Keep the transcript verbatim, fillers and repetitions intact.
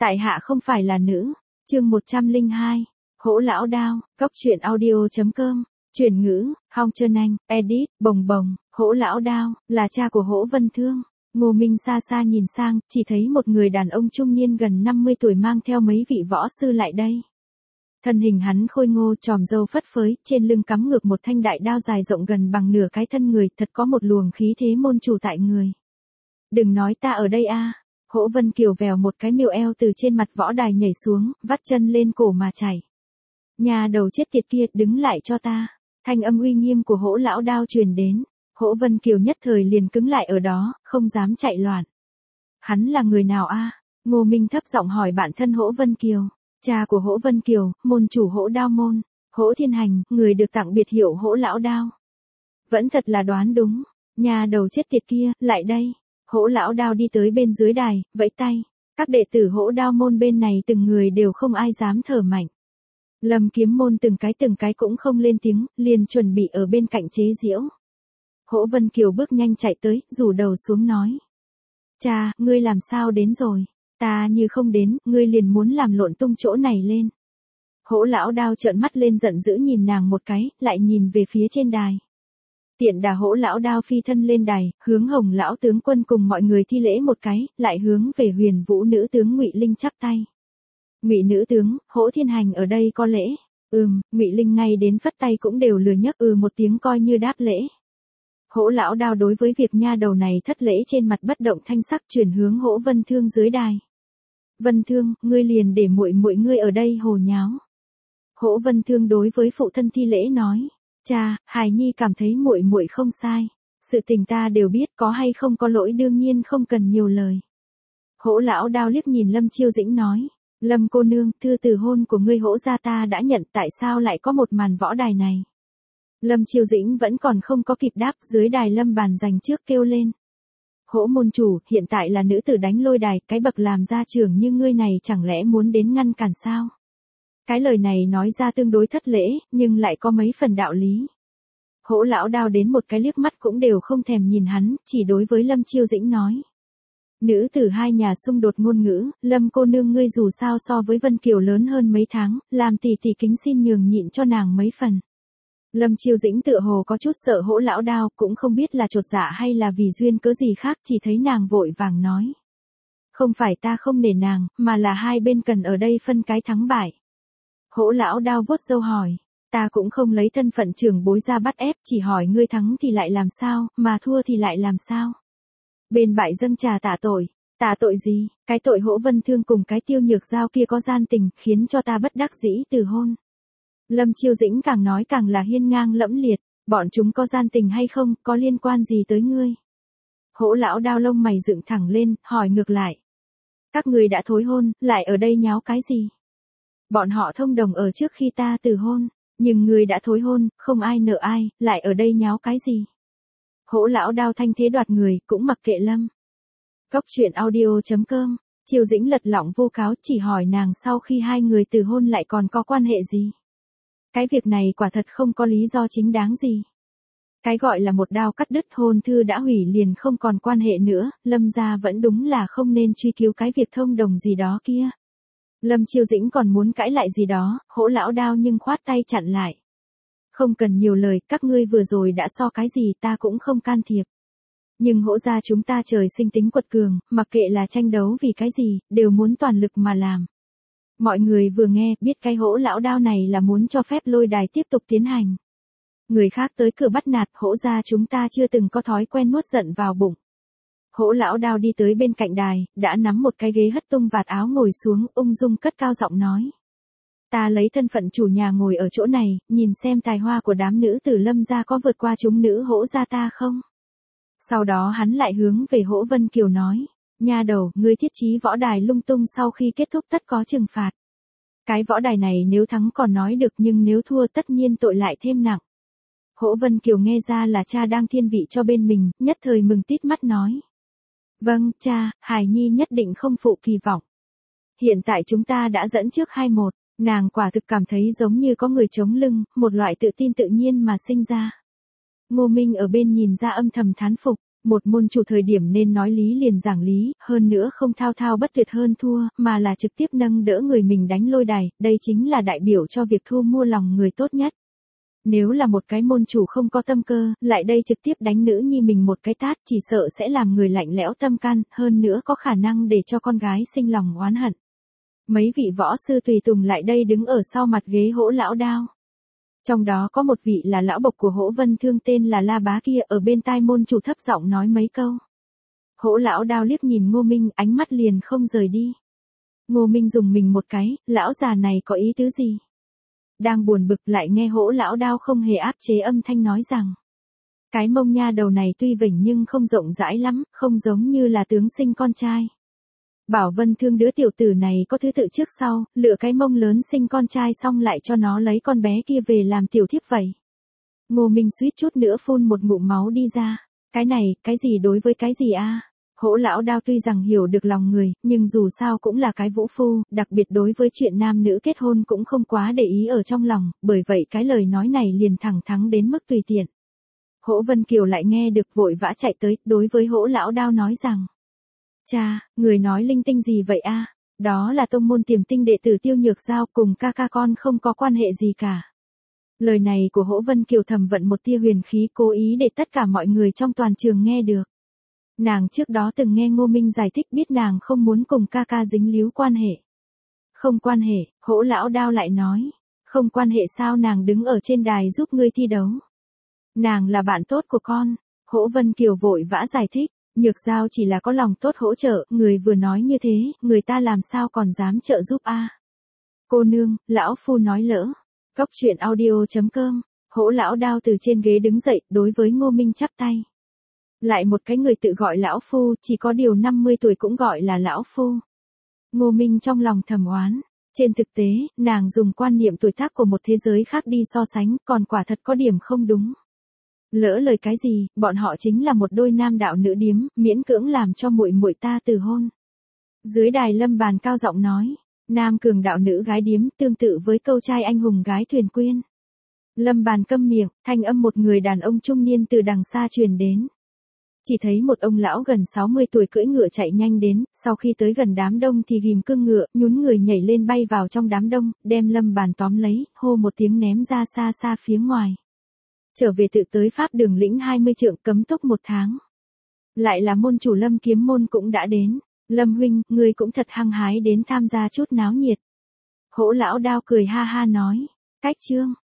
Tại hạ không phải là nữ. Chương một trăm lẻ hai. Hỗ lão đao, cóc truyện audio chấm com. Chuyển ngữ, Hong Trân Anh, edit, bồng bồng, Hỗ lão đao, là cha của Hỗ Vân Thương. Ngô Minh xa xa nhìn sang, chỉ thấy một người đàn ông trung niên gần năm mươi tuổi mang theo mấy vị võ sư lại đây. Thân hình hắn khôi ngô, tròm râu phất phới, trên lưng cắm ngược một thanh đại đao dài rộng gần bằng nửa cái thân người, thật có một luồng khí thế môn chủ tại người. Đừng nói ta ở đây a. Hỗ Vân Kiều vèo một cái miêu eo từ trên mặt võ đài nhảy xuống, vắt chân lên cổ mà chảy. Nhà đầu chết tiệt kia, đứng lại cho ta. Thanh âm uy nghiêm của Hỗ lão đao truyền đến. Hỗ Vân Kiều nhất thời liền cứng lại ở đó, không dám chạy loạn. Hắn là người nào a? Ngô Minh thấp giọng hỏi bạn thân Hỗ Vân Kiều. Cha của Hỗ Vân Kiều, môn chủ Hỗ Đao môn, Hỗ Thiên Hành, người được tặng biệt hiệu Hỗ lão đao. Vẫn thật là đoán đúng. Nhà đầu chết tiệt kia, lại đây. Hỗ lão đao đi tới bên dưới đài, vẫy tay. Các đệ tử Hỗ Đao môn bên này từng người đều không ai dám thở mạnh. Lâm Kiếm môn từng cái từng cái cũng không lên tiếng, liền chuẩn bị ở bên cạnh chế giễu. Hỗ Vân Kiều bước nhanh chạy tới, rủ đầu xuống nói. Cha, ngươi làm sao đến rồi? Ta như không đến, ngươi liền muốn làm lộn tung chỗ này lên. Hỗ lão đao trợn mắt lên giận dữ nhìn nàng một cái, lại nhìn về phía trên đài. Tiện đà Hỗ lão đao phi thân lên đài, hướng Hồng lão tướng quân cùng mọi người thi lễ một cái, lại hướng về Huyền Vũ nữ tướng Ngụy Linh chắp tay. Ngụy nữ tướng, Hỗ Thiên Hành ở đây có lễ. Ừm, Ngụy Linh ngay đến phất tay cũng đều lừa nhấc ừ một tiếng coi như đáp lễ. Hỗ lão đao đối với việc nha đầu này thất lễ trên mặt bất động thanh sắc chuyển hướng Hỗ Vân Thương dưới đài. Vân Thương, ngươi liền để muội muội ngươi ở đây hồ nháo. Hỗ Vân Thương đối với phụ thân thi lễ nói. Cha, hài nhi cảm thấy muội muội không sai. Sự tình ta đều biết, có hay không có lỗi đương nhiên không cần nhiều lời. Hỗ lão đao liếc nhìn Lâm Chiêu Dĩnh nói. Lâm cô nương, thư từ hôn của ngươi Hỗ gia ta đã nhận, tại sao lại có một màn võ đài này? Lâm Chiêu Dĩnh vẫn còn không có kịp đáp, dưới đài Lâm Bàn dành trước kêu lên. Hỗ môn chủ, hiện tại là nữ tử đánh lôi đài, cái bậc làm gia trưởng như ngươi này chẳng lẽ muốn đến ngăn cản sao? Cái lời này nói ra tương đối thất lễ, nhưng lại có mấy phần đạo lý. Hỗ lão đao đến một cái liếc mắt cũng đều không thèm nhìn hắn, chỉ đối với Lâm Chiêu Dĩnh nói. Nữ tử hai nhà xung đột ngôn ngữ, Lâm cô nương ngươi dù sao so với Vân Kiều lớn hơn mấy tháng, làm tỷ tỷ kính xin nhường nhịn cho nàng mấy phần. Lâm Chiêu Dĩnh tựa hồ có chút sợ Hỗ lão đao, cũng không biết là chột dạ hay là vì duyên cớ gì khác, chỉ thấy nàng vội vàng nói. Không phải ta không nể nàng, mà là hai bên cần ở đây phân cái thắng bại. Hỗ lão đao vuốt râu hỏi, ta cũng không lấy thân phận trưởng bối ra bắt ép, chỉ hỏi ngươi thắng thì lại làm sao, mà thua thì lại làm sao. Bên bại dâng trà tạ tội, tạ tội gì, cái tội Hỗ Vân Thương cùng cái Tiêu Nhược Giao kia có gian tình, khiến cho ta bất đắc dĩ từ hôn. Lâm Chiêu Dĩnh càng nói càng là hiên ngang lẫm liệt, bọn chúng có gian tình hay không, có liên quan gì tới ngươi? Hỗ lão đao lông mày dựng thẳng lên, hỏi ngược lại. Các người đã thối hôn, lại ở đây nháo cái gì? Bọn họ thông đồng ở trước khi ta từ hôn, nhưng người đã thối hôn, không ai nợ ai, lại ở đây nháo cái gì? Hỗ lão đao thanh thế đoạt người, cũng mặc kệ Lâm. Cóc truyện audio chấm com. Chiêu Dĩnh lật lọng vô cáo, chỉ hỏi nàng sau khi hai người từ hôn lại còn có quan hệ gì? Cái việc này quả thật không có lý do chính đáng gì. Cái gọi là một đao cắt đứt hôn thư đã hủy liền không còn quan hệ nữa, Lâm gia vẫn đúng là không nên truy cứu cái việc thông đồng gì đó kia. Lâm Chiêu Dĩnh còn muốn cãi lại gì đó, Hỗ lão đao nhưng khoát tay chặn lại. Không cần nhiều lời, các ngươi vừa rồi đã so cái gì ta cũng không can thiệp. Nhưng Hỗ gia chúng ta trời sinh tính quật cường, mặc kệ là tranh đấu vì cái gì, đều muốn toàn lực mà làm. Mọi người vừa nghe, biết cái Hỗ lão đao này là muốn cho phép lôi đài tiếp tục tiến hành. Người khác tới cửa bắt nạt, Hỗ gia chúng ta chưa từng có thói quen nuốt giận vào bụng. Hỗ lão đao đi tới bên cạnh đài, đã nắm một cái ghế hất tung vạt áo ngồi xuống, ung dung cất cao giọng nói. Ta lấy thân phận chủ nhà ngồi ở chỗ này, nhìn xem tài hoa của đám nữ tử Lâm gia có vượt qua chúng nữ Hỗ gia ta không? Sau đó hắn lại hướng về Hỗ Vân Kiều nói. Nha đầu, ngươi thiết trí võ đài lung tung sau khi kết thúc tất có trừng phạt. Cái võ đài này nếu thắng còn nói được nhưng nếu thua tất nhiên tội lại thêm nặng. Hỗ Vân Kiều nghe ra là cha đang thiên vị cho bên mình, nhất thời mừng tít mắt nói. Vâng, cha, hài nhi nhất định không phụ kỳ vọng. Hiện tại chúng ta đã dẫn trước hai một, nàng quả thực cảm thấy giống như có người chống lưng, một loại tự tin tự nhiên mà sinh ra. Ngô Minh ở bên nhìn ra âm thầm thán phục, Một môn chủ thời điểm nên nói lý liền giảng lý, hơn nữa không thao thao bất tuyệt hơn thua, mà là trực tiếp nâng đỡ người mình đánh lôi đài, đây chính là đại biểu cho việc thu mua lòng người tốt nhất. Nếu là một cái môn chủ không có tâm cơ, lại đây trực tiếp đánh nữ nhi mình một cái tát, chỉ sợ sẽ làm người lạnh lẽo tâm can, hơn nữa có khả năng để cho con gái sinh lòng oán hận. Mấy vị võ sư tùy tùng lại đây đứng ở sau mặt ghế Hỗ lão đao. Trong đó có một vị là lão bộc của Hỗ Vân Thương tên là La Bá kia, ở bên tai môn chủ thấp giọng nói mấy câu. Hỗ lão đao liếc nhìn Ngô Minh, ánh mắt liền không rời đi. Ngô Minh dùng mình một cái, lão già này có ý tứ gì? Đang buồn bực lại nghe Hỗ lão đao không hề áp chế âm thanh nói rằng. Cái mông nha đầu này tuy vểnh nhưng không rộng rãi lắm, không giống như là tướng sinh con trai. Bảo Vân Thương đứa tiểu tử này có thứ tự trước sau, lựa cái mông lớn sinh con trai xong lại cho nó lấy con bé kia về làm tiểu thiếp vậy. Ngô Minh suýt chút nữa phun một ngụm máu đi ra. Cái này, cái gì đối với cái gì a? Hỗ lão đao tuy rằng hiểu được lòng người, nhưng dù sao cũng là cái vũ phu, đặc biệt đối với chuyện nam nữ kết hôn cũng không quá để ý ở trong lòng, bởi vậy cái lời nói này liền thẳng thắn đến mức tùy tiện. Hỗ Vân Kiều lại nghe được vội vã chạy tới, đối với Hỗ lão đao nói rằng. Cha, người nói linh tinh gì vậy a? Đó là tông môn tiềm tinh đệ tử Tiêu Nhược Giao, cùng ca ca con không có quan hệ gì cả. Lời này của Hỗ Vân Kiều thầm vận một tia huyền khí, cố ý để tất cả mọi người trong toàn trường nghe được. Nàng trước đó từng nghe Ngô Minh giải thích, biết nàng không muốn cùng ca ca dính líu quan hệ. Không quan hệ, Hỗ lão đao lại nói. Không quan hệ sao? Nàng đứng ở trên đài giúp ngươi thi đấu. Nàng là bạn tốt của con. Hỗ Vân Kiều vội vã giải thích. Nhược Giao chỉ là có lòng tốt hỗ trợ, người vừa nói như thế, người ta làm sao còn dám trợ giúp a? Cô nương, lão phu nói lỡ. Cốc truyện audio chấm com. Hỗ lão đao từ trên ghế đứng dậy, đối với Ngô Minh chắp tay. Lại một cái người tự gọi lão phu, chỉ có điều năm mươi tuổi cũng gọi là lão phu. Ngô Minh trong lòng thầm oán. Trên thực tế, nàng dùng quan niệm tuổi tác của một thế giới khác đi so sánh, còn quả thật có điểm không đúng. Lỡ lời cái gì, bọn họ chính là một đôi nam đạo nữ điếm, miễn cưỡng làm cho muội muội ta từ hôn. Dưới đài Lâm Bàn cao giọng nói, nam cường đạo nữ gái điếm, tương tự với câu trai anh hùng gái thuyền quyên. Lâm Bàn câm miệng, thanh âm một người đàn ông trung niên từ đằng xa truyền đến. Chỉ thấy một ông lão gần sáu mươi tuổi cưỡi ngựa chạy nhanh đến, sau khi tới gần đám đông thì ghim cương ngựa, nhún người nhảy lên bay vào trong đám đông, đem Lâm Bàn tóm lấy, hô một tiếng ném ra xa xa phía ngoài. Trở về tự tới pháp đường lĩnh hai mươi trượng, cấm túc một tháng. Lại là môn chủ Lâm kiếm môn cũng đã đến. Lâm huynh, ngươi cũng thật hăng hái đến tham gia chút náo nhiệt. Hỗ lão đao cười ha ha nói. Cách chương.